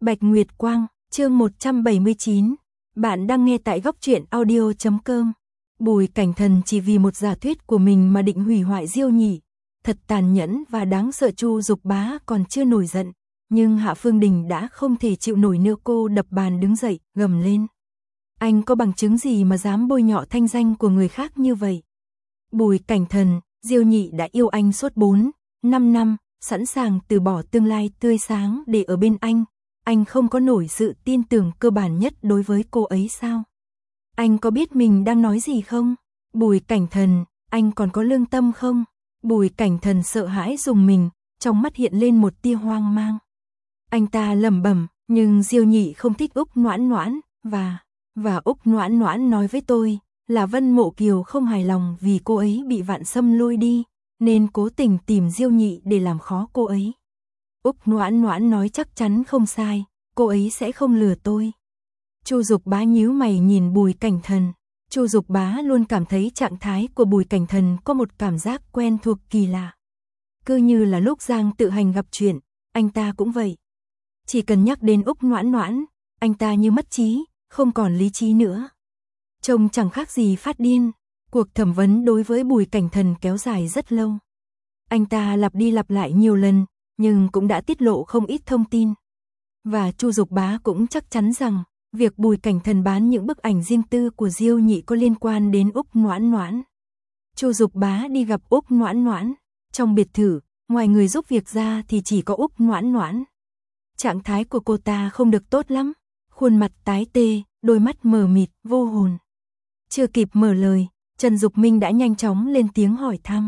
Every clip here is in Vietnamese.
Bạch Nguyệt Quang, chương 179. Bạn đang nghe tại góc truyện audio.com. Bùi Cảnh Thần chỉ vì một giả thuyết của mình mà định hủy hoại Diêu Nhị. Thật tàn nhẫn và đáng sợ. Chu Dục Bá còn chưa nổi giận, nhưng Hạ Phương Đình đã không thể chịu nổi nữa. Cô đập bàn đứng dậy, gầm lên. Anh có bằng chứng gì mà dám bôi nhọ thanh danh của người khác như vậy? Bùi Cảnh Thần, Diêu Nhị đã yêu anh suốt 4, 5 năm, sẵn sàng từ bỏ tương lai tươi sáng để ở bên anh. Anh không có nổi sự tin tưởng cơ bản nhất đối với cô ấy sao? Anh có biết mình đang nói gì không? Bùi Cảnh Thần, anh còn có lương tâm không? Bùi Cảnh Thần sợ hãi rùng mình, trong mắt hiện lên một tia hoang mang. Anh ta lẩm bẩm, nhưng Diêu Nhị không thích Úc Noãn Noãn, và Úc Noãn Noãn nói với tôi là Vân Mộ Kiều không hài lòng vì cô ấy bị Vạn Sâm lôi đi, nên cố tình tìm Diêu Nhị để làm khó cô ấy. Úc Noãn Noãn nói chắc chắn không sai, cô ấy sẽ không lừa tôi. Chu Dục Bá nhíu mày nhìn Bùi Cảnh Thần. Chu Dục Bá luôn cảm thấy trạng thái của Bùi Cảnh Thần có một cảm giác quen thuộc kỳ lạ. Cứ như là lúc Giang Tự Hành gặp chuyện, anh ta cũng vậy. Chỉ cần nhắc đến Úc Noãn Noãn, anh ta như mất trí, không còn lý trí nữa. Trông chẳng khác gì phát điên. Cuộc thẩm vấn đối với Bùi Cảnh Thần kéo dài rất lâu. Anh ta lặp đi lặp lại nhiều lần, nhưng cũng đã tiết lộ không ít thông tin. Và Chu Dục Bá cũng chắc chắn rằng việc Bùi Cảnh Thần bán những bức ảnh riêng tư của Diêu Nhị có liên quan đến Úc Noãn Noãn. Chu Dục Bá đi gặp Úc Noãn Noãn. Trong biệt thự, ngoài người giúp việc ra thì chỉ có Úc Noãn Noãn. Trạng thái của cô ta không được tốt lắm. Khuôn mặt tái tê, đôi mắt mờ mịt, vô hồn. Chưa kịp mở lời, Trần Dục Minh đã nhanh chóng lên tiếng hỏi thăm.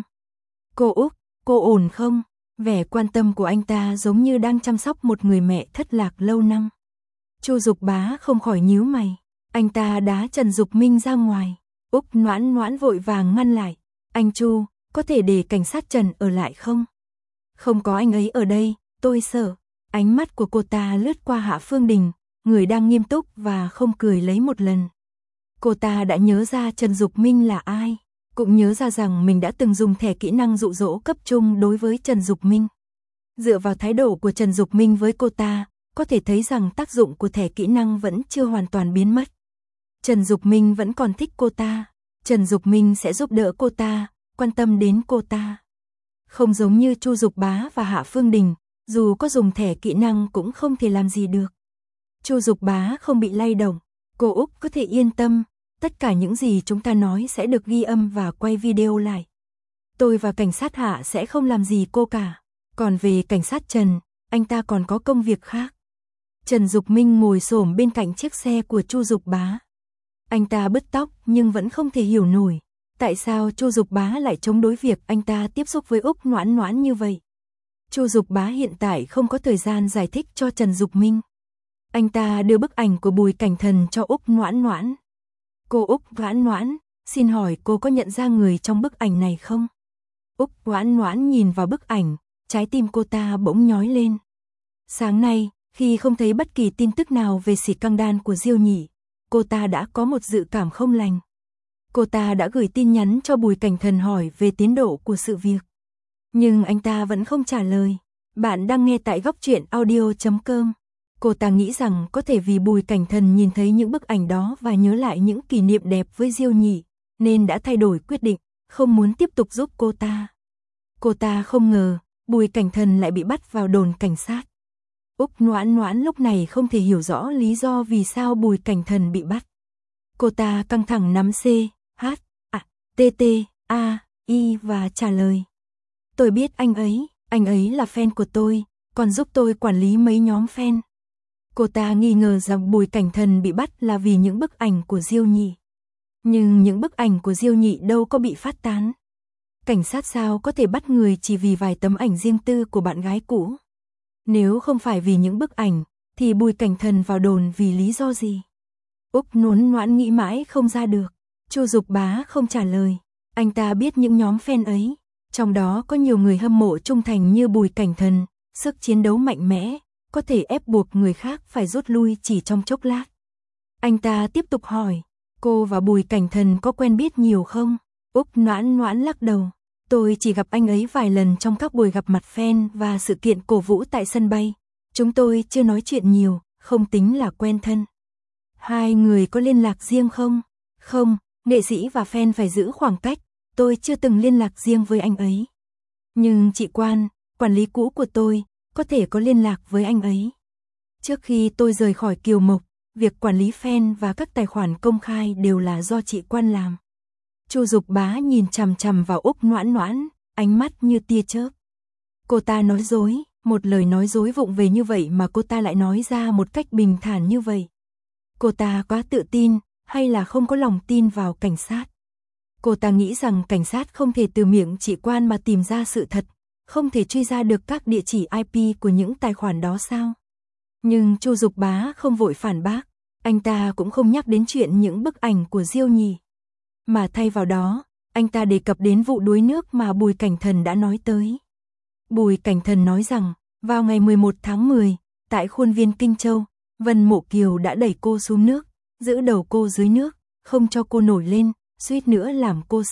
Cô Úc, cô ổn không? Vẻ quan tâm của anh ta giống như đang chăm sóc một người mẹ thất lạc lâu năm. Chu Dục Bá không khỏi nhíu mày. Anh ta đá Trần Dục Minh ra ngoài. Úc Noãn Noãn vội vàng ngăn lại. Anh Chu, có thể để cảnh sát Trần ở lại không? Không có anh ấy ở đây, tôi sợ. Ánh mắt của cô ta lướt qua Hạ Phương Đình, người đang nghiêm túc và không cười lấy một lần. Cô ta đã nhớ ra Trần Dục Minh là ai, cũng nhớ ra rằng mình đã từng dùng thẻ kỹ năng dụ dỗ cấp trung đối với Trần Dục Minh. Dựa vào thái độ của Trần Dục Minh với cô ta, có thể thấy rằng tác dụng của thẻ kỹ năng vẫn chưa hoàn toàn biến mất. Trần Dục Minh vẫn còn thích cô ta. Trần Dục Minh sẽ giúp đỡ cô ta, quan tâm đến cô ta. Không giống như Chu Dục Bá và Hạ Phương Đình, dù có dùng thẻ kỹ năng cũng không thể làm gì được. Chu Dục Bá không bị lay động. Cô Úc có thể yên tâm, tất cả những gì chúng ta nói sẽ được ghi âm và quay video lại. Tôi và cảnh sát Hạ sẽ không làm gì cô cả. Còn về cảnh sát Trần, anh ta còn có công việc khác. Trần Dục Minh ngồi xổm bên cạnh chiếc xe của Chu Dục Bá. Anh ta bứt tóc nhưng vẫn không thể hiểu nổi tại sao Chu Dục Bá lại chống đối việc anh ta tiếp xúc với Úc Noãn Noãn như vậy. Chu Dục Bá hiện tại không có thời gian giải thích cho Trần Dục Minh. Anh ta đưa bức ảnh của Bùi Cảnh Thần cho Úc Noãn Noãn. Cô Úc Noãn Noãn, xin hỏi cô có nhận ra người trong bức ảnh này không? Úc Noãn Noãn nhìn vào bức ảnh, trái tim cô ta bỗng nhói lên. Sáng nay, khi không thấy bất kỳ tin tức nào về xỉ căng đan của Diêu Nhị, cô ta đã có một dự cảm không lành. Cô ta đã gửi tin nhắn cho Bùi Cảnh Thần hỏi về tiến độ của sự việc. Nhưng anh ta vẫn không trả lời. Bạn đang nghe tại góc truyện audio.com. Cô ta nghĩ rằng có thể vì Bùi Cảnh Thần nhìn thấy những bức ảnh đó và nhớ lại những kỷ niệm đẹp với Diêu Nhị, nên đã thay đổi quyết định, không muốn tiếp tục giúp cô ta. Cô ta không ngờ, Bùi Cảnh Thần lại bị bắt vào đồn cảnh sát. Úc Noãn Noãn lúc này không thể hiểu rõ lý do vì sao Bùi Cảnh Thần bị bắt. Cô ta căng thẳng nắm C, H, T, T, A, I và trả lời. Tôi biết anh ấy là fan của tôi, còn giúp tôi quản lý mấy nhóm fan. Cô ta nghi ngờ rằng Bùi Cảnh Thần bị bắt là vì những bức ảnh của Diêu Nhị. Nhưng những bức ảnh của Diêu Nhị đâu có bị phát tán. Cảnh sát sao có thể bắt người chỉ vì vài tấm ảnh riêng tư của bạn gái cũ? Nếu không phải vì những bức ảnh, thì Bùi Cảnh Thần vào đồn vì lý do gì? Úc Noãn Noãn nghĩ mãi không ra được. Chu Dục Bá không trả lời. Anh ta biết những nhóm fan ấy, trong đó có nhiều người hâm mộ trung thành như Bùi Cảnh Thần, sức chiến đấu mạnh mẽ, có thể ép buộc người khác phải rút lui chỉ trong chốc lát. Anh ta tiếp tục hỏi, cô và Bùi Cảnh Thần có quen biết nhiều không? Úc Noãn Noãn lắc đầu. Tôi chỉ gặp anh ấy vài lần trong các buổi gặp mặt fan và sự kiện cổ vũ tại sân bay. Chúng tôi chưa nói chuyện nhiều, không tính là quen thân. Hai người có liên lạc riêng không? Không, nghệ sĩ và fan phải giữ khoảng cách, tôi chưa từng liên lạc riêng với anh ấy. Nhưng chị Quan, quản lý cũ của tôi, có thể có liên lạc với anh ấy. Trước khi tôi rời khỏi Kiều Mộc, việc quản lý fan và các tài khoản công khai đều là do chị Quan làm. Chu Dục Bá nhìn chằm chằm vào Úc Noãn Noãn, ánh mắt như tia chớp. Cô ta nói dối, một lời nói dối vụng về như vậy mà cô ta lại nói ra một cách bình thản như vậy. Cô ta quá tự tin, hay là không có lòng tin vào cảnh sát? Cô ta nghĩ rằng cảnh sát không thể từ miệng chị Quan mà tìm ra sự thật, không thể truy ra được các địa chỉ IP của những tài khoản đó sao? Nhưng Chu Dục Bá không vội phản bác, anh ta cũng không nhắc đến chuyện những bức ảnh của Diêu Nhì. Mà thay vào đó, anh ta đề cập đến vụ đuối nước mà Bùi Cảnh Thần đã nói tới. Bùi Cảnh Thần nói rằng, vào ngày 11 tháng 10, tại khuôn viên Kinh Châu, Vân Mộ Kiều đã đẩy cô xuống nước, giữ đầu cô dưới nước, không cho cô nổi lên, suýt nữa làm cô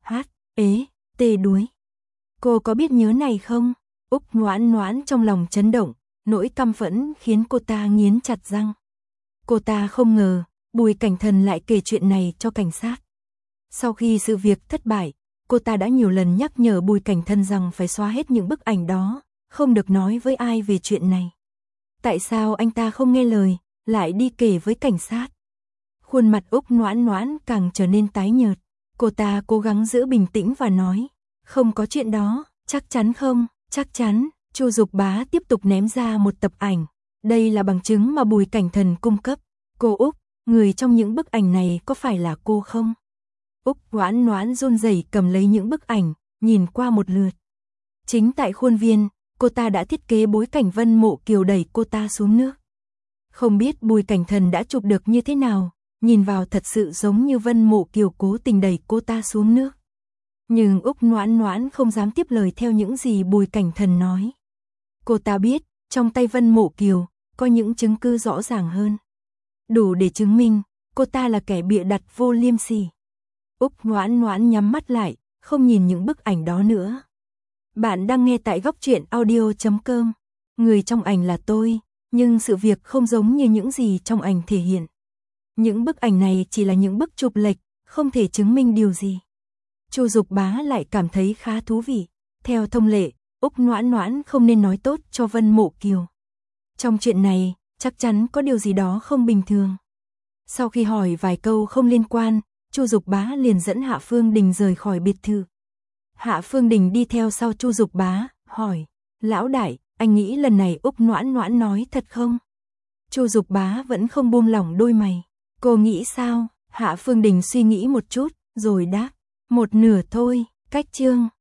đuối. Cô có biết nhớ này không? Úc Noãn Noãn trong lòng chấn động, nỗi căm phẫn khiến cô ta nghiến chặt răng. Cô ta không ngờ, Bùi Cảnh Thần lại kể chuyện này cho cảnh sát. Sau khi sự việc thất bại, cô ta đã nhiều lần nhắc nhở Bùi Cảnh Thần rằng phải xóa hết những bức ảnh đó, không được nói với ai về chuyện này. Tại sao anh ta không nghe lời, lại đi kể với cảnh sát? Khuôn mặt Úc Noãn Noãn càng trở nên tái nhợt. Cô ta cố gắng giữ bình tĩnh và nói, không có chuyện đó, chắc chắn không, chắc chắn. Chu Dục Bá tiếp tục ném ra một tập ảnh. Đây là bằng chứng mà Bùi Cảnh Thần cung cấp. Cô Úc, người trong những bức ảnh này có phải là cô không? Úc Noãn Noãn run rẩy cầm lấy những bức ảnh, nhìn qua một lượt. Chính tại khuôn viên, cô ta đã thiết kế bối cảnh Vân Mộ Kiều đẩy cô ta xuống nước. Không biết Bùi Cảnh Thần đã chụp được như thế nào, nhìn vào thật sự giống như Vân Mộ Kiều cố tình đẩy cô ta xuống nước. Nhưng Úc Noãn Noãn không dám tiếp lời theo những gì Bùi Cảnh Thần nói. Cô ta biết, trong tay Vân Mộ Kiều, có những chứng cứ rõ ràng hơn. Đủ để chứng minh, cô ta là kẻ bịa đặt vô liêm sỉ. Úc Noãn Noãn nhắm mắt lại, không nhìn những bức ảnh đó nữa. Bạn đang nghe tại Góc Truyện Audio.com. Người trong ảnh là tôi, nhưng sự việc không giống như những gì trong ảnh thể hiện. Những bức ảnh này chỉ là những bức chụp lệch, không thể chứng minh điều gì. Chu Dục Bá lại cảm thấy khá thú vị. Theo thông lệ, Úc Noãn Noãn không nên nói tốt cho Vân Mộ Kiều. Trong chuyện này, chắc chắn có điều gì đó không bình thường. Sau khi hỏi vài câu không liên quan, Chu Dục Bá liền dẫn Hạ Phương Đình rời khỏi biệt thự. Hạ Phương Đình đi theo sau Chu Dục Bá, hỏi, lão đại, anh nghĩ lần này Úc Noãn Noãn nói thật không? Chu Dục Bá vẫn không buông lỏng đôi mày. Cô nghĩ sao? Hạ Phương Đình suy nghĩ một chút, rồi đáp, một nửa thôi. Cách chương